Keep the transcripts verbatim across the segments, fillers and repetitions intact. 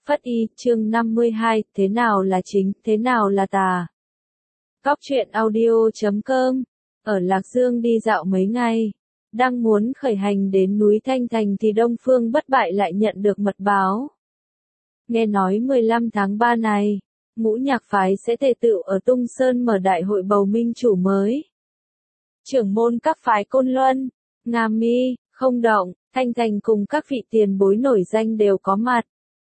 Phất Y, chương năm mươi hai, thế nào là chính, thế nào là tà. Cóc truyện audio chấm com, ở Lạc Dương đi dạo mấy ngày, đang muốn khởi hành đến núi Thanh Thành thì Đông Phương Bất Bại lại nhận được mật báo. Nghe nói mười lăm tháng ba này, Ngũ Nhạc phái sẽ tề tựu ở Tung Sơn mở đại hội bầu minh chủ mới. Trưởng môn các phái Côn Luân, Nga Mi, Không Động, Thanh Thành cùng các vị tiền bối nổi danh đều có mặt.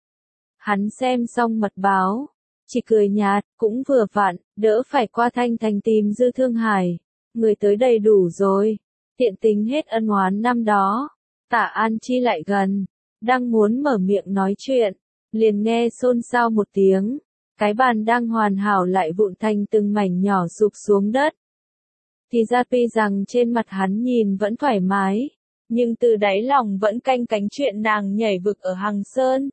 Hắn xem xong mật báo, chỉ cười nhạt, cũng vừa vặn, đỡ phải qua Thanh Thành tìm Dư Thương Hải. Người tới đầy đủ rồi, tiện tính hết ân oán năm đó. Tả An Chi lại gần, đang muốn mở miệng nói chuyện, liền nghe xôn xao một tiếng, cái bàn đang hoàn hảo lại vụn thành từng mảnh nhỏ sụp xuống đất. Thì ra tuy rằng trên mặt hắn nhìn vẫn thoải mái, nhưng từ đáy lòng vẫn canh cánh chuyện nàng nhảy vực ở Hằng Sơn.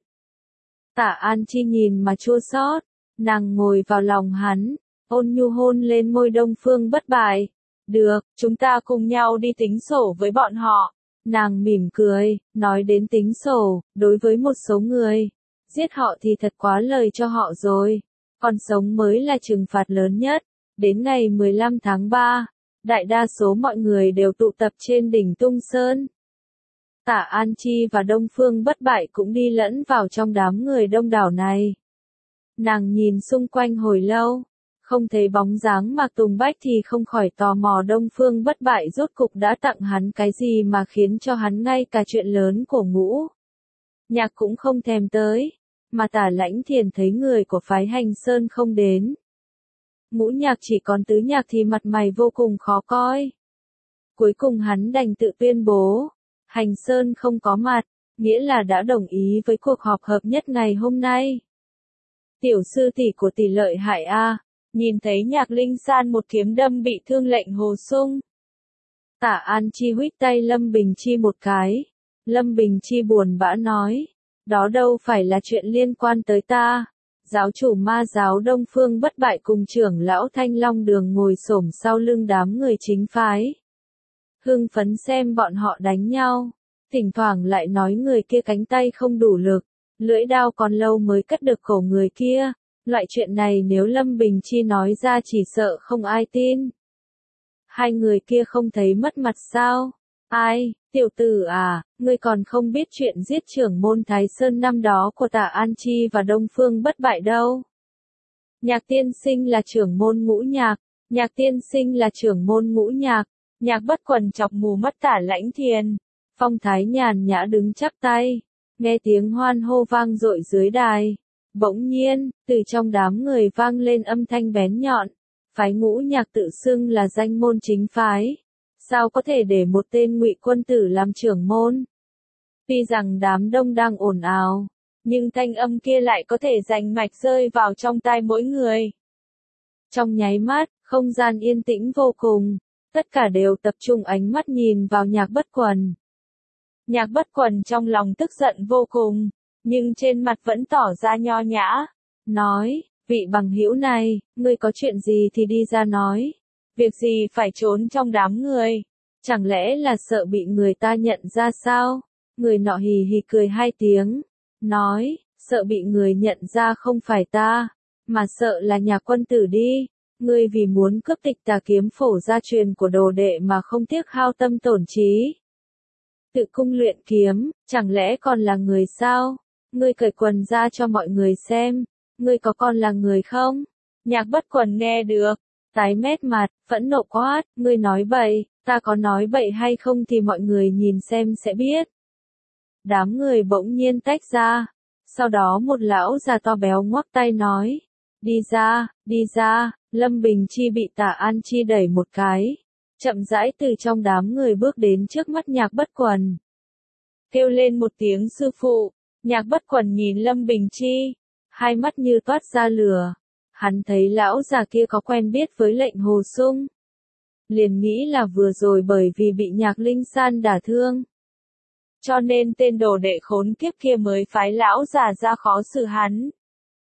Tả An Chi nhìn mà chua xót, nàng ngồi vào lòng hắn, ôn nhu hôn lên môi Đông Phương Bất Bại. Được, chúng ta cùng nhau đi tính sổ với bọn họ. Nàng mỉm cười, nói đến tính sổ, đối với một số người, giết họ thì thật quá lời cho họ rồi, còn sống mới là trừng phạt lớn nhất. Đến ngày mười lăm tháng ba, đại đa số mọi người đều tụ tập trên đỉnh Tung Sơn. Tả An Chi và Đông Phương Bất Bại cũng đi lẫn vào trong đám người đông đảo này. Nàng nhìn xung quanh hồi lâu, không thấy bóng dáng Mạc Tùng Bách thì không khỏi tò mò Đông Phương Bất Bại rốt cục đã tặng hắn cái gì mà khiến cho hắn ngay cả chuyện lớn của Ngũ Nhạc cũng không thèm tới, mà Tả Lãnh Thiền thấy người của phái Hành Sơn không đến. Ngũ Nhạc chỉ còn Tứ Nhạc thì mặt mày vô cùng khó coi. Cuối cùng hắn đành tự tuyên bố, Hành Sơn không có mặt, nghĩa là đã đồng ý với cuộc họp hợp nhất ngày hôm nay. Tiểu sư tỷ của tỷ lợi hại a, nhìn thấy Nhạc Linh San một kiếm đâm bị thương lệnh hồ sung. Tả An Chi huých tay Lâm Bình Chi một cái. Lâm Bình Chi buồn bã nói, đó đâu phải là chuyện liên quan tới ta. Giáo chủ ma giáo Đông Phương Bất Bại cùng trưởng lão Thanh Long Đường ngồi xổm sau lưng đám người chính phái. Hưng phấn xem bọn họ đánh nhau, thỉnh thoảng lại nói người kia cánh tay không đủ lực, lưỡi đao còn lâu mới cắt được cổ người kia. Loại chuyện này nếu Lâm Bình Chi nói ra chỉ sợ không ai tin. Hai người kia không thấy mất mặt sao? Ai, tiểu tử à, ngươi còn không biết chuyện giết trưởng môn Thái Sơn năm đó của Tả An Chi và Đông Phương Bất Bại đâu. Nhạc tiên sinh là trưởng môn Ngũ Nhạc, Nhạc tiên sinh là trưởng môn Ngũ Nhạc. Nhạc Bất Quần chọc mù mắt Tả Lãnh Thiền. Phong Thái nhàn nhã đứng chắp tay, nghe tiếng hoan hô vang dội dưới đài. Bỗng nhiên, từ trong đám người vang lên âm thanh bén nhọn. Phái Ngũ Nhạc tự xưng là danh môn chính phái. Sao có thể để một tên ngụy quân tử làm trưởng môn? Tuy rằng đám đông đang ồn ào, nhưng thanh âm kia lại có thể rành mạch rơi vào trong tai mỗi người. Trong nháy mắt, không gian yên tĩnh vô cùng. Tất cả đều tập trung ánh mắt nhìn vào Nhạc Bất Quần. Nhạc Bất Quần trong lòng tức giận vô cùng, nhưng trên mặt vẫn tỏ ra nho nhã. Nói, vị bằng hữu này, ngươi có chuyện gì thì đi ra nói. Việc gì phải trốn trong đám người? Chẳng lẽ là sợ bị người ta nhận ra sao? Người nọ hì hì cười hai tiếng. Nói, sợ bị người nhận ra không phải ta, mà sợ là Nhạc quân tử đi. Ngươi vì muốn cướp tịch Tà Kiếm Phổ gia truyền của đồ đệ mà không tiếc hao tâm tổn trí. Tự cung luyện kiếm, chẳng lẽ còn là người sao? Ngươi cởi quần ra cho mọi người xem, ngươi có còn là người không? Nhạc Bất Quần nghe được, tái mét mặt, phẫn nộ quát, ngươi nói bậy, ta có nói bậy hay không thì mọi người nhìn xem sẽ biết. Đám người bỗng nhiên tách ra, sau đó một lão già to béo ngoắc tay nói, đi ra, đi ra. Lâm Bình Chi bị Tả An Chi đẩy một cái, chậm rãi từ trong đám người bước đến trước mắt Nhạc Bất Quần. Kêu lên một tiếng sư phụ, Nhạc Bất Quần nhìn Lâm Bình Chi, hai mắt như toát ra lửa. Hắn thấy lão già kia có quen biết với lệnh hồ sung. Liền nghĩ là vừa rồi bởi vì bị Nhạc Linh San đả thương, cho nên tên đồ đệ khốn kiếp kia mới phái lão già ra khó xử hắn.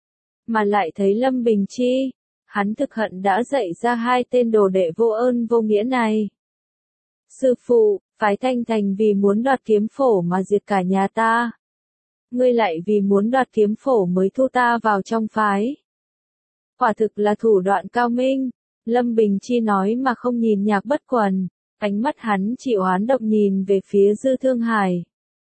Mà lại thấy Lâm Bình Chi, hắn thực hận đã dạy ra hai tên đồ đệ vô ơn vô nghĩa này. Sư phụ, phái Thanh Thành vì muốn đoạt kiếm phổ mà diệt cả nhà ta. ngươi lại vì muốn đoạt kiếm phổ mới thu ta vào trong phái. Quả thực là thủ đoạn cao minh, Lâm Bình Chi nói mà không nhìn Nhạc Bất Quần, ánh mắt hắn chỉ oán độc nhìn về phía Dư Thương Hải.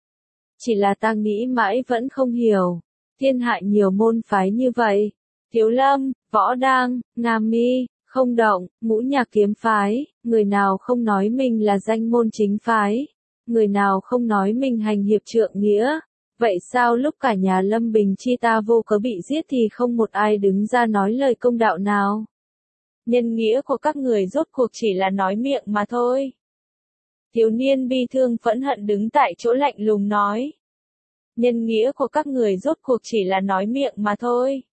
Chỉ là ta nghĩ mãi vẫn không hiểu, thiên hạ nhiều môn phái như vậy, Thiếu Lâm, Võ Đang, Nam Mi, Không Động, Ngũ Nhạc kiếm phái, người nào không nói mình là danh môn chính phái, người nào không nói mình hành hiệp trượng nghĩa, vậy sao lúc cả nhà Lâm Bình Chi ta vô cớ bị giết thì không một ai đứng ra nói lời công đạo nào? Nhân nghĩa của các người rốt cuộc chỉ là nói miệng mà thôi. Thiếu niên bi thương phẫn hận đứng tại chỗ lạnh lùng nói. Nhân nghĩa của các người rốt cuộc chỉ là nói miệng mà thôi.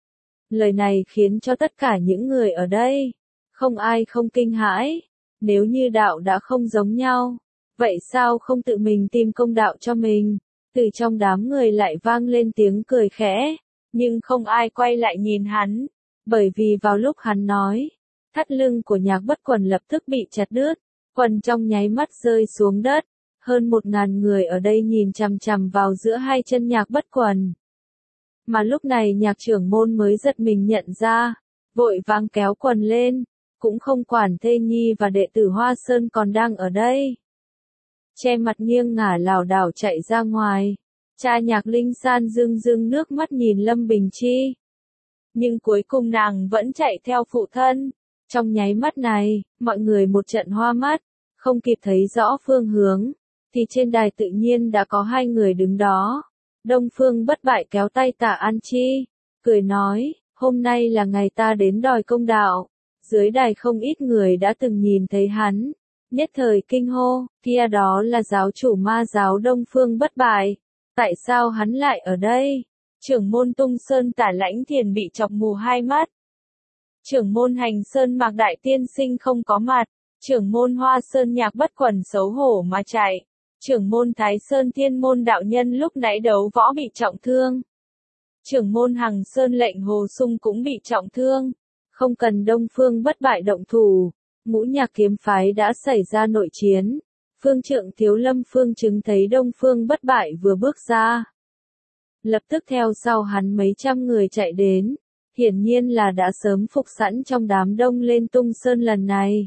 Lời này khiến cho tất cả những người ở đây, không ai không kinh hãi. Nếu như đạo đã không giống nhau, vậy sao không tự mình tìm công đạo cho mình? Từ trong đám người lại vang lên tiếng cười khẽ, nhưng không ai quay lại nhìn hắn, bởi vì vào lúc hắn nói, thắt lưng của Nhạc Bất Quần lập tức bị chặt đứt, quần trong nháy mắt rơi xuống đất, hơn một ngàn người ở đây nhìn chằm chằm vào giữa hai chân Nhạc Bất Quần. Mà lúc này Nhạc trưởng môn mới giật mình nhận ra, vội vàng kéo quần lên, cũng không quản Thê Nhi và đệ tử Hoa Sơn còn đang ở đây. Che mặt nghiêng ngả lảo đảo chạy ra ngoài, cha Nhạc Linh San rưng rưng nước mắt nhìn Lâm Bình Chi. Nhưng cuối cùng nàng vẫn chạy theo phụ thân. Trong nháy mắt này, mọi người một trận hoa mắt, không kịp thấy rõ phương hướng, thì trên đài tự nhiên đã có hai người đứng đó. Đông Phương Bất Bại kéo tay Tạ An Chi, cười nói, hôm nay là ngày ta đến đòi công đạo. Dưới đài không ít người đã từng nhìn thấy hắn, nhất thời kinh hô, kia đó là giáo chủ ma giáo Đông Phương Bất Bại. Tại sao hắn lại ở đây? Trưởng môn Tung Sơn Tả Lãnh Thiền bị chọc mù hai mắt. Trưởng môn Hành Sơn Mạc Đại Tiên Sinh không có mặt. Trưởng môn Hoa Sơn Nhạc Bất Quần xấu hổ mà chạy. Trưởng môn Thái Sơn Thiên Môn đạo nhân lúc nãy đấu võ bị trọng thương. Trưởng môn Hằng Sơn Lệnh Hồ Sung cũng bị trọng thương. Không cần Đông Phương Bất Bại động thủ, Ngũ Nhạc kiếm phái đã xảy ra nội chiến. Phương trượng Thiếu Lâm Phương chứng thấy Đông Phương Bất Bại vừa bước ra, lập tức theo sau hắn mấy trăm người chạy đến, hiển nhiên là đã sớm phục sẵn trong đám đông lên Tung Sơn lần này.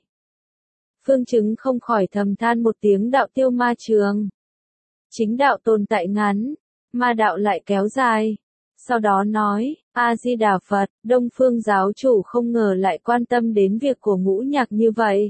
Phương chứng không khỏi thầm than một tiếng đạo tiêu ma trường. Chính đạo tồn tại ngắn, ma đạo lại kéo dài. Sau đó nói, A-di-đà Phật, Đông Phương giáo chủ không ngờ lại quan tâm đến việc của Ngũ Nhạc như vậy.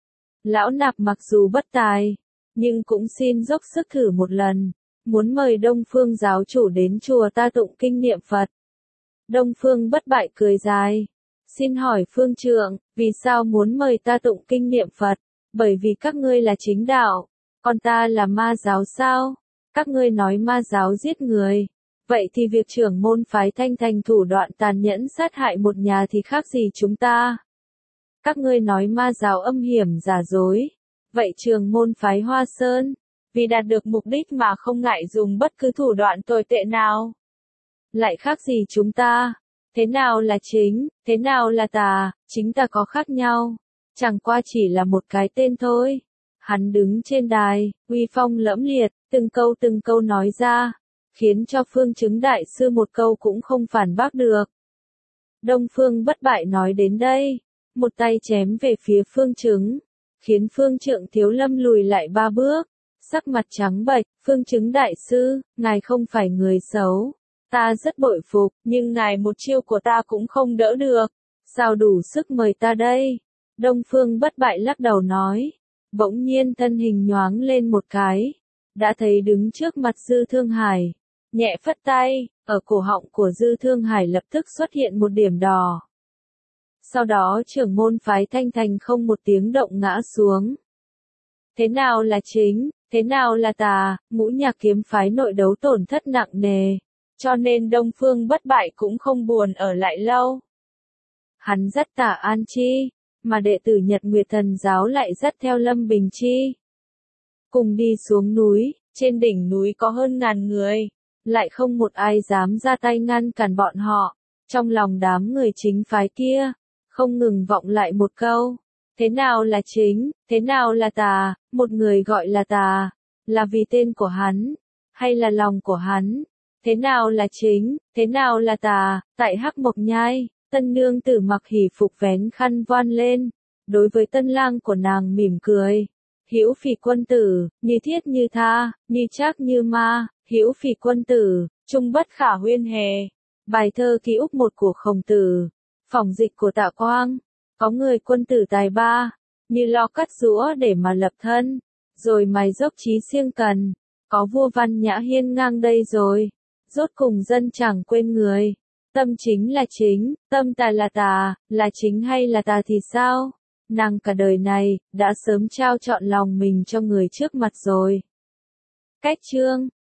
Lão nạp mặc dù bất tài, nhưng cũng xin dốc sức thử một lần, muốn mời Đông Phương giáo chủ đến chùa ta tụng kinh niệm Phật. Đông Phương Bất Bại cười dài, xin hỏi Phương trượng, vì sao muốn mời ta tụng kinh niệm Phật? Bởi vì các ngươi là chính đạo, còn ta là ma giáo sao? Các ngươi nói ma giáo giết người. Vậy thì việc trưởng môn phái Thanh Thành thủ đoạn tàn nhẫn sát hại một nhà thì khác gì chúng ta? Các ngươi nói ma giáo âm hiểm giả dối. Vậy trưởng môn phái Hoa Sơn, vì đạt được mục đích mà không ngại dùng bất cứ thủ đoạn tồi tệ nào. Lại khác gì chúng ta? Thế nào là chính, thế nào là tà, chính ta có khác nhau. Chẳng qua chỉ là một cái tên thôi. Hắn đứng trên đài, uy phong lẫm liệt, từng câu từng câu nói ra, khiến cho Phương chứng đại sư một câu cũng không phản bác được. Đông Phương Bất Bại nói đến đây, một tay chém về phía Phương chứng, khiến Phương trượng Thiếu Lâm lùi lại ba bước, sắc mặt trắng bệch. Phương chứng đại sư, ngài không phải người xấu, ta rất bội phục, nhưng ngài một chiêu của ta cũng không đỡ được, sao đủ sức mời ta đây? Đông Phương Bất Bại lắc đầu nói, bỗng nhiên thân hình nhoáng lên một cái, đã thấy đứng trước mặt Dư Thương Hải, nhẹ phất tay, ở cổ họng của Dư Thương Hải lập tức xuất hiện một điểm đỏ. Sau đó trưởng môn phái Thanh Thành không một tiếng động ngã xuống. Thế nào là chính, thế nào là tà? Ngũ Nhạc kiếm phái nội đấu tổn thất nặng nề, cho nên Đông Phương Bất Bại cũng không buồn ở lại lâu. Hắn dắt Tạ An Chi, mà đệ tử Nhật Nguyệt Thần giáo lại dắt theo Lâm Bình Chi. Cùng đi xuống núi, trên đỉnh núi có hơn ngàn người, lại không một ai dám ra tay ngăn cản bọn họ. Trong lòng đám người chính phái kia, không ngừng vọng lại một câu. Thế nào là chính, thế nào là tà? Một người gọi là tà, là vì tên của hắn, hay là lòng của hắn, thế nào là chính, thế nào là tà, tại Hắc Mộc Nhai, tân nương tử mặc hỷ phục vén khăn voan lên, đối với tân lang của nàng mỉm cười. Hữu Phỉ quân tử, như thiết như tha, như trác như ma, Hữu Phỉ quân tử, trung bất khả huyên hề. Bài thơ ký ức một của Khổng Tử, phỏng dịch của Tạ Quang. Có người quân tử tài ba, như lo cắt rũa để mà lập thân, rồi mài dốc trí siêng cần. Có vua văn nhã hiên ngang đây rồi, rốt cùng dân chẳng quên người. Tâm chính là chính, tâm tà là tà, là chính hay là tà thì sao? Nàng cả đời này, đã sớm trao trọn lòng mình cho người trước mặt rồi. Cách chương